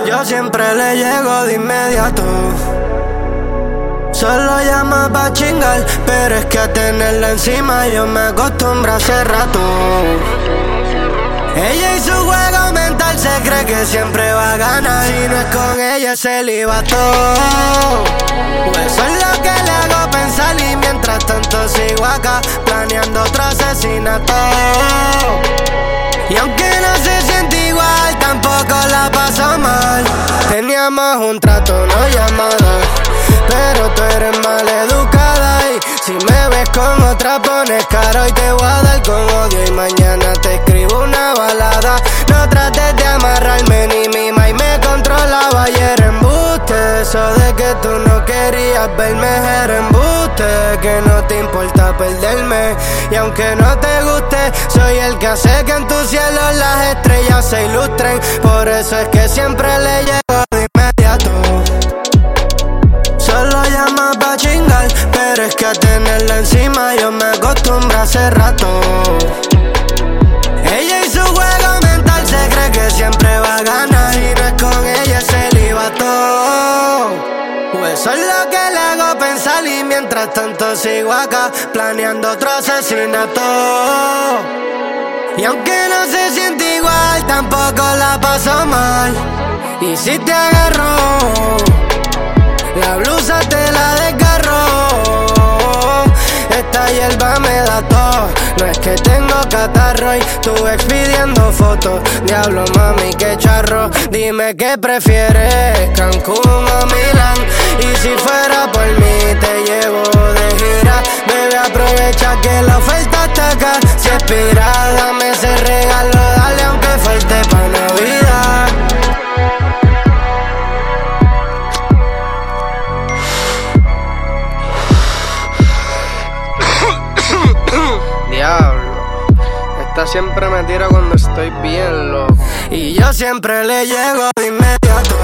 Yo siempre le llego de inmediato. Solo llama pa' chingar, pero es que a tenerla encima yo me acostumbro hace rato. Ella y su juego mental se cree que siempre va a ganar. Si no es con ella es celibato. Pues eso es lo que le hago pensar y mientras tanto sigo acá planeando otro asesinato. Y aunque no se siente igual, tampoco la paso mal. Teníamos un trato, no llamada, pero tú eres maleducada y si me ves con otra pones cara y te voy a dar con odio y mañana te escribo una balada. No trates de amarrarme ni mima y me controlaba y era embuste. Eso de que tú no querías verme era embuste, que no te importa perderme y aunque no te guste soy el que hace que en tu cielo las estrellas se ilustren. Por eso es que siempre le llego de inmediato. Solo llama pa' chingar, pero es que a tenerla encima yo me acostumbro hace rato. Ella y su juego mental se cree que siempre va a ganar y no es con ella es celibato. Pues eso es lo que le hago pensar y mientras tanto sigo acá planeando otro asesinato. Y aunque no se siente igual, tampoco la paso mal. Y si te agarro, la blusa te la desgarro. Esta hierba me da todo. No es que tengo catarro y tu ex pidiendo fotos. Diablo mami, qué charro. Dime qué prefieres, Cancún o Milán. Y si fuera por mí te llevo de gira. Bebé, aprovecha que la oferta está acá. Si expira, dame ese regalo, dale aunque falte pa' Navidad. Diablo, esta siempre me tira cuando estoy bien loco. Y yo siempre le llego de inmediato.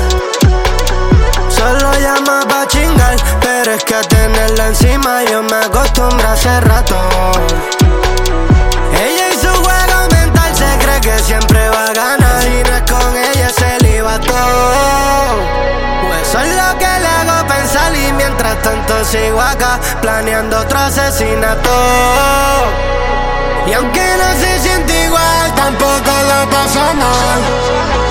Solo llama pa' chingar, pero es que a tenerla encima yo me acostumbro hace rato. Ella y su juego mental se cree que siempre va a ganar y no es con ella es celibato. Pues eso es lo que le hago pensar y mientras tanto sigo acá planeando otro asesinato. Y aunque no se siente igual, tampoco lo paso mal.